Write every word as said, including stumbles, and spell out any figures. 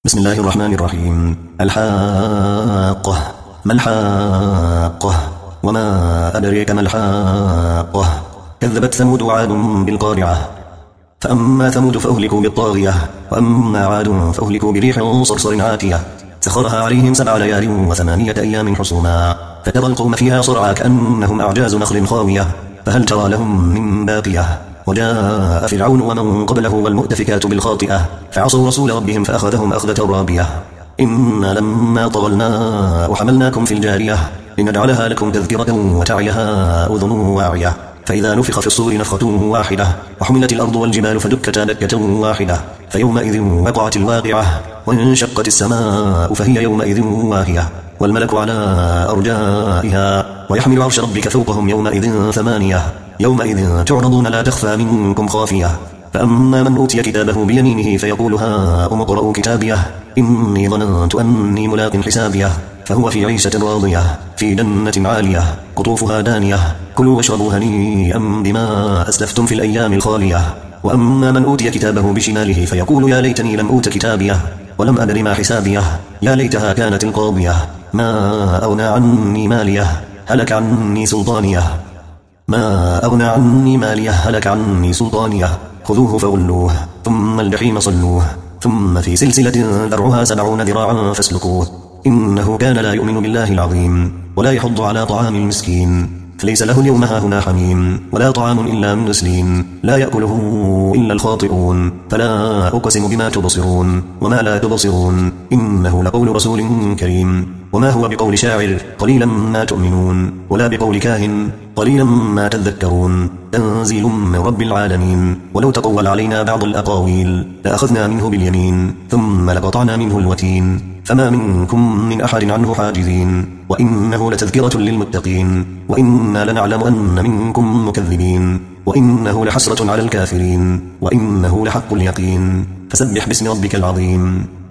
بسم الله الرحمن الرحيم. الحاقة. ما الحاقة؟ وما أدريك ما الحاقة؟ كذبت ثمود وعاد بالقارعة. فأما ثمود فأهلكوا بالطاغية، وأما عاد فأهلكوا بريح صرصر عاتية سخرها عليهم سبع ليال وثمانية أيام حسوما، فترى القوم فيها صرعى كأنهم أعجاز نخل خاوية، فهل ترى لهم من باقية؟ وجاء فرعون ومن قبله والمؤتفكات بالخاطئة، فعصوا رسول ربهم فأخذهم أخذة رابية. إنا لما طغى الماء حملناكم في الجارية لنجعلها لكم تذكرة وتعيها أذن واعية، فإذا نفخ في الصور نفخة واحدة وحملت الأرض والجبال فدكتا دكة واحدة، فيومئذ وقعت الواقعة وانشقت السماء فهي يومئذ واهية، والملك على أرجائها ويحمل عرش ربك فوقهم يومئذ ثمانية. يومئذ تعرضون لا تخفى منكم خافية. فأما من أوتي كتابه بيمينه فيقول هاؤم اقرءوا كتابيه إني ظننت أني ملاق حسابيه، فهو في عيشة راضية في جنة عالية قطوفها دانية، كلوا واشربوا هنيئا بما أسلفتم في الأيام الخالية. وأما من أوتي كتابه بشماله فيقول يا ليتني لم أوت كتابيه ولم أدر ما حسابيه، يا ليتها كانت القاضية ما أغنى عني ماليه هلك عني سلطانيه ما أغنى عني ماليه هلك عني سلطانيه خذوه فغلوه ثم الجحيم صلوه ثم في سلسلة ذرعها سبعون ذراعا فاسلكوه إنه كان لا يؤمن بالله العظيم ولا يحض على طعام المسكين، فليس له اليوم هاهنا حميم ولا طعام إلا من غسلين لا يأكله إلا الخاطئون. فلا أقسم بما تبصرون وما لا تبصرون إنه لقول رسول كريم، وما هو بقول شاعر قليلا ما تؤمنون ولا بقول كاهن قليلا ما تذكرون، تنزيل من رب العالمين. ولو تقول علينا بعض الأقاويل لأخذنا منه باليمين ثم لقطعنا منه الوتين، فما منكم من أحد عنه حاجزين، وإنه لتذكرة للمتقين وإنا لنعلم أن منكم مكذبين، وإنه لحسرة على الكافرين وإنه لحق اليقين. فسبح باسم ربك العظيم.